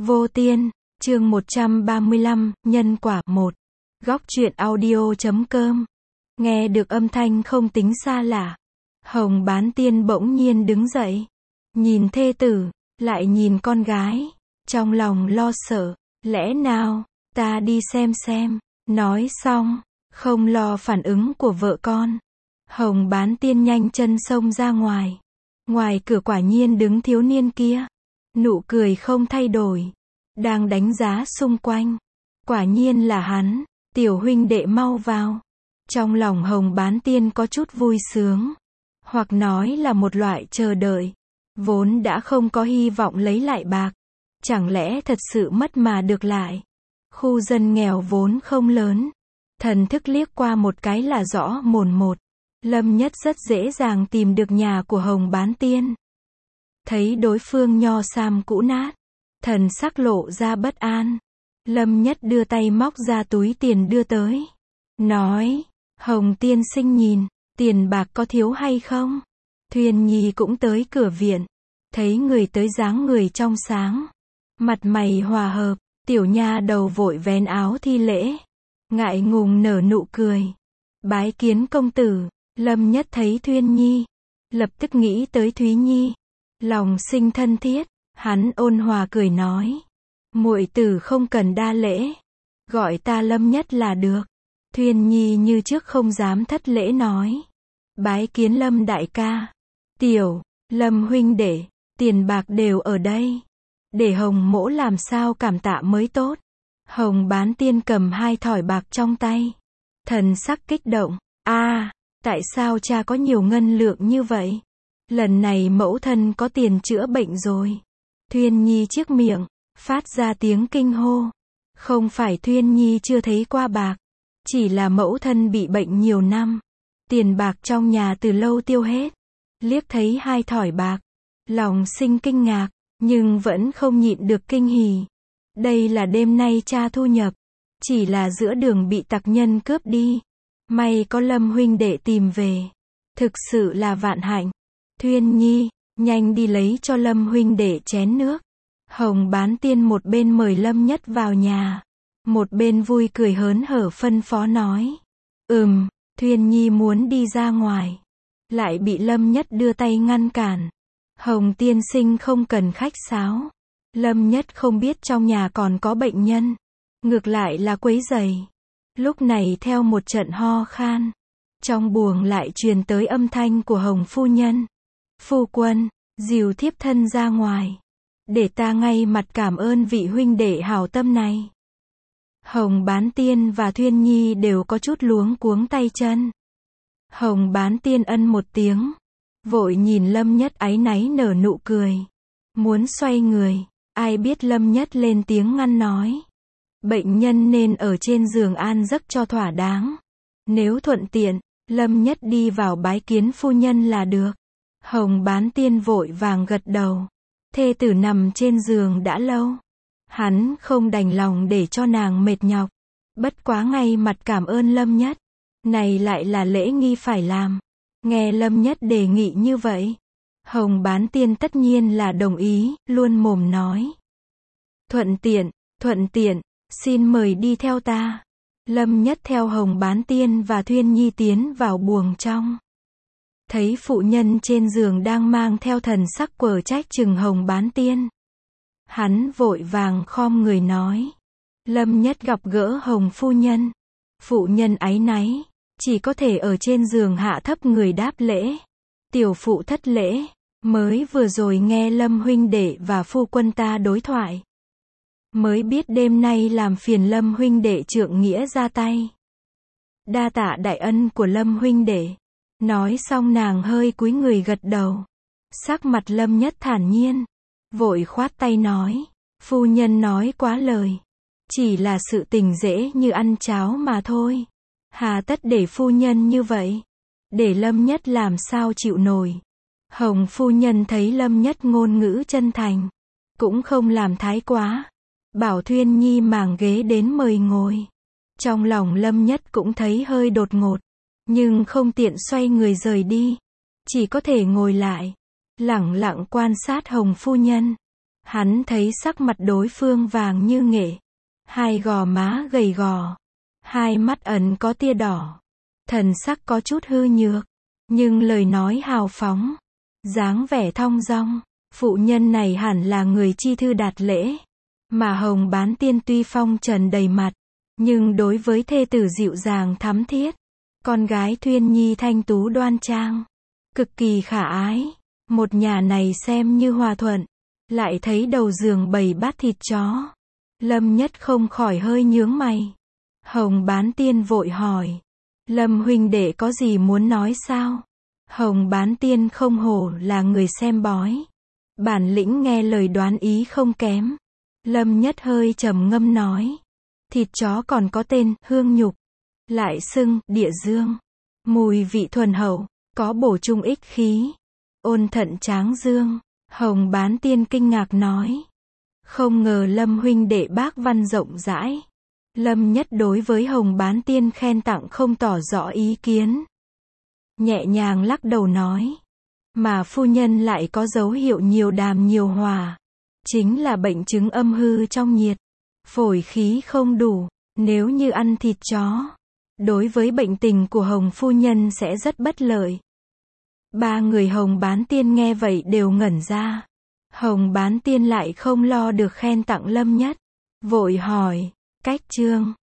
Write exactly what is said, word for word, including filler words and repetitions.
Vô Tiên, chương một trăm ba mươi lăm, Nhân quả một. Góc truyện audio chấm com. Nghe được âm thanh không tính xa lạ. Hồng Bán Tiên bỗng nhiên đứng dậy. Nhìn thê tử, lại nhìn con gái. Trong lòng lo sợ. Lẽ nào, ta đi xem xem. Nói xong, không lo phản ứng của vợ con. Hồng Bán Tiên nhanh chân xông ra ngoài. Ngoài cửa quả nhiên đứng thiếu niên kia. Nụ cười không thay đổi. Đang đánh giá xung quanh. Quả nhiên là hắn. Tiểu huynh đệ mau vào. Trong lòng Hồng Bán Tiên có chút vui sướng. Hoặc nói là một loại chờ đợi. Vốn đã không có hy vọng lấy lại bạc. Chẳng lẽ thật sự mất mà được lại. Khu dân nghèo vốn không lớn. Thần thức liếc qua một cái là rõ mồn một. Lâm Nhất rất dễ dàng tìm được nhà của Hồng Bán Tiên. Thấy đối phương nho sam cũ nát. Thần sắc lộ ra bất an. Lâm Nhất đưa tay móc ra túi tiền đưa tới. Nói, Hồng tiên sinh nhìn, tiền bạc có thiếu hay không? Thuyền Nhi cũng tới cửa viện. Thấy người tới dáng người trong sáng. Mặt mày hòa hợp, tiểu nha đầu vội vén áo thi lễ. Ngại ngùng nở nụ cười. Bái kiến công tử. Lâm Nhất thấy Thuyền Nhi. Lập tức nghĩ tới Thúy Nhi. Lòng sinh thân thiết. Hắn ôn hòa cười nói. Muội tử không cần đa lễ. Gọi ta Lâm Nhất là được. Thuyền Nhi như trước không dám thất lễ nói. Bái kiến Lâm đại ca. Tiểu, Lâm huynh đệ, tiền bạc đều ở đây. Để Hồng mỗ làm sao cảm tạ mới tốt. Hồng Bán Tiên cầm hai thỏi bạc trong tay. Thần sắc kích động. A, tại sao cha có nhiều ngân lượng như vậy? Lần này mẫu thân có tiền chữa bệnh rồi. Thuyền Nhi chiếc miệng, phát ra tiếng kinh hô. Không phải Thuyền Nhi chưa thấy qua bạc. Chỉ là mẫu thân bị bệnh nhiều năm. Tiền bạc trong nhà từ lâu tiêu hết. Liếc thấy hai thỏi bạc. Lòng sinh kinh ngạc, nhưng vẫn không nhịn được kinh hỉ. Đây là đêm nay cha thu nhập. Chỉ là giữa đường bị tặc nhân cướp đi. May có Lâm huynh đệ tìm về. Thực sự là vạn hạnh. Thuyền Nhi, nhanh đi lấy cho Lâm huynh đệ chén nước. Hồng Bán Tiên một bên mời Lâm Nhất vào nhà. Một bên vui cười hớn hở phân phó nói. Ừm, Thuyền Nhi muốn đi ra ngoài. Lại bị Lâm Nhất đưa tay ngăn cản. Hồng tiên sinh không cần khách sáo. Lâm Nhất không biết trong nhà còn có bệnh nhân. Ngược lại là quấy rầy. Lúc này theo một trận ho khan. Trong buồng lại truyền tới âm thanh của Hồng phu nhân. Phu quân, dìu thiếp thân ra ngoài. Để ta ngay mặt cảm ơn vị huynh đệ hảo tâm này. Hồng Bán Tiên và Thuyền Nhi đều có chút luống cuống tay chân. Hồng Bán Tiên ân một tiếng. Vội nhìn Lâm Nhất áy náy nở nụ cười. Muốn xoay người. Ai biết Lâm Nhất lên tiếng ngăn nói. Bệnh nhân nên ở trên giường an giấc cho thỏa đáng. Nếu thuận tiện, Lâm Nhất đi vào bái kiến phu nhân là được. Hồng Bán Tiên vội vàng gật đầu. Thê tử nằm trên giường đã lâu. Hắn không đành lòng để cho nàng mệt nhọc. Bất quá ngay mặt cảm ơn Lâm Nhất. Này lại là lễ nghi phải làm. Nghe Lâm Nhất đề nghị như vậy. Hồng Bán Tiên tất nhiên là đồng ý, luôn mồm nói. Thuận tiện, thuận tiện, xin mời đi theo ta. Lâm Nhất theo Hồng Bán Tiên và Thuyền Nhi tiến vào buồng trong. Thấy phụ nhân trên giường đang mang theo thần sắc quở trách chừng Hồng Bán Tiên. Hắn vội vàng khom người nói. Lâm Nhất gặp gỡ Hồng phu nhân. Phụ nhân áy náy. Chỉ có thể ở trên giường hạ thấp người đáp lễ. Tiểu phụ thất lễ. Mới vừa rồi nghe Lâm huynh đệ và phu quân ta đối thoại. Mới biết đêm nay làm phiền Lâm huynh đệ trượng nghĩa ra tay. Đa tạ đại ân của Lâm huynh đệ. Nói xong nàng hơi cúi người gật đầu. Sắc mặt Lâm Nhất thản nhiên. Vội khoát tay nói. Phu nhân nói quá lời. Chỉ là sự tình dễ như ăn cháo mà thôi. Hà tất để phu nhân như vậy. Để Lâm Nhất làm sao chịu nổi. Hồng phu nhân thấy Lâm Nhất ngôn ngữ chân thành. Cũng không làm thái quá. Bảo Thuyền Nhi màng ghế đến mời ngồi. Trong lòng Lâm Nhất cũng thấy hơi đột ngột. Nhưng không tiện xoay người rời đi. Chỉ có thể ngồi lại. Lẳng lặng quan sát Hồng phu nhân. Hắn thấy sắc mặt đối phương vàng như nghệ, hai gò má gầy gò, hai mắt ẩn có tia đỏ, thần sắc có chút hư nhược, nhưng lời nói hào phóng, dáng vẻ thong dong. Phụ nhân này hẳn là người chi thư đạt lễ, mà Hồng Bán Tiên tuy phong trần đầy mặt, nhưng đối với thê tử dịu dàng thắm thiết, con gái Thuyên Nhi thanh tú đoan trang, cực kỳ khả ái. Một nhà này xem như hòa thuận, lại thấy đầu giường bày bát thịt chó, Lâm Nhất không khỏi hơi nhướng mày. Hồng Bán Tiên vội hỏi, Lâm huynh đệ có gì muốn nói sao? Hồng Bán Tiên không hổ là người xem bói, bản lĩnh nghe lời đoán ý không kém. Lâm Nhất hơi trầm ngâm nói, thịt chó còn có tên hương nhục, lại xưng địa dương, mùi vị thuần hậu, có bổ trung ích khí, ôn thận tráng dương. Hồng Bán Tiên kinh ngạc nói, không ngờ Lâm huynh đệ bác văn rộng rãi. Lâm Nhất đối với Hồng Bán Tiên khen tặng không tỏ rõ ý kiến, nhẹ nhàng lắc đầu nói, mà phu nhân lại có dấu hiệu nhiều đàm nhiều hòa, chính là bệnh chứng âm hư trong nhiệt, phổi khí không đủ. Nếu như ăn thịt chó, đối với bệnh tình của Hồng phu nhân sẽ rất bất lợi. Ba người Hồng Bán Tiên nghe vậy đều ngẩn ra. Hồng Bán Tiên lại không lo được khen tặng Lâm Nhất, vội hỏi, cách trương,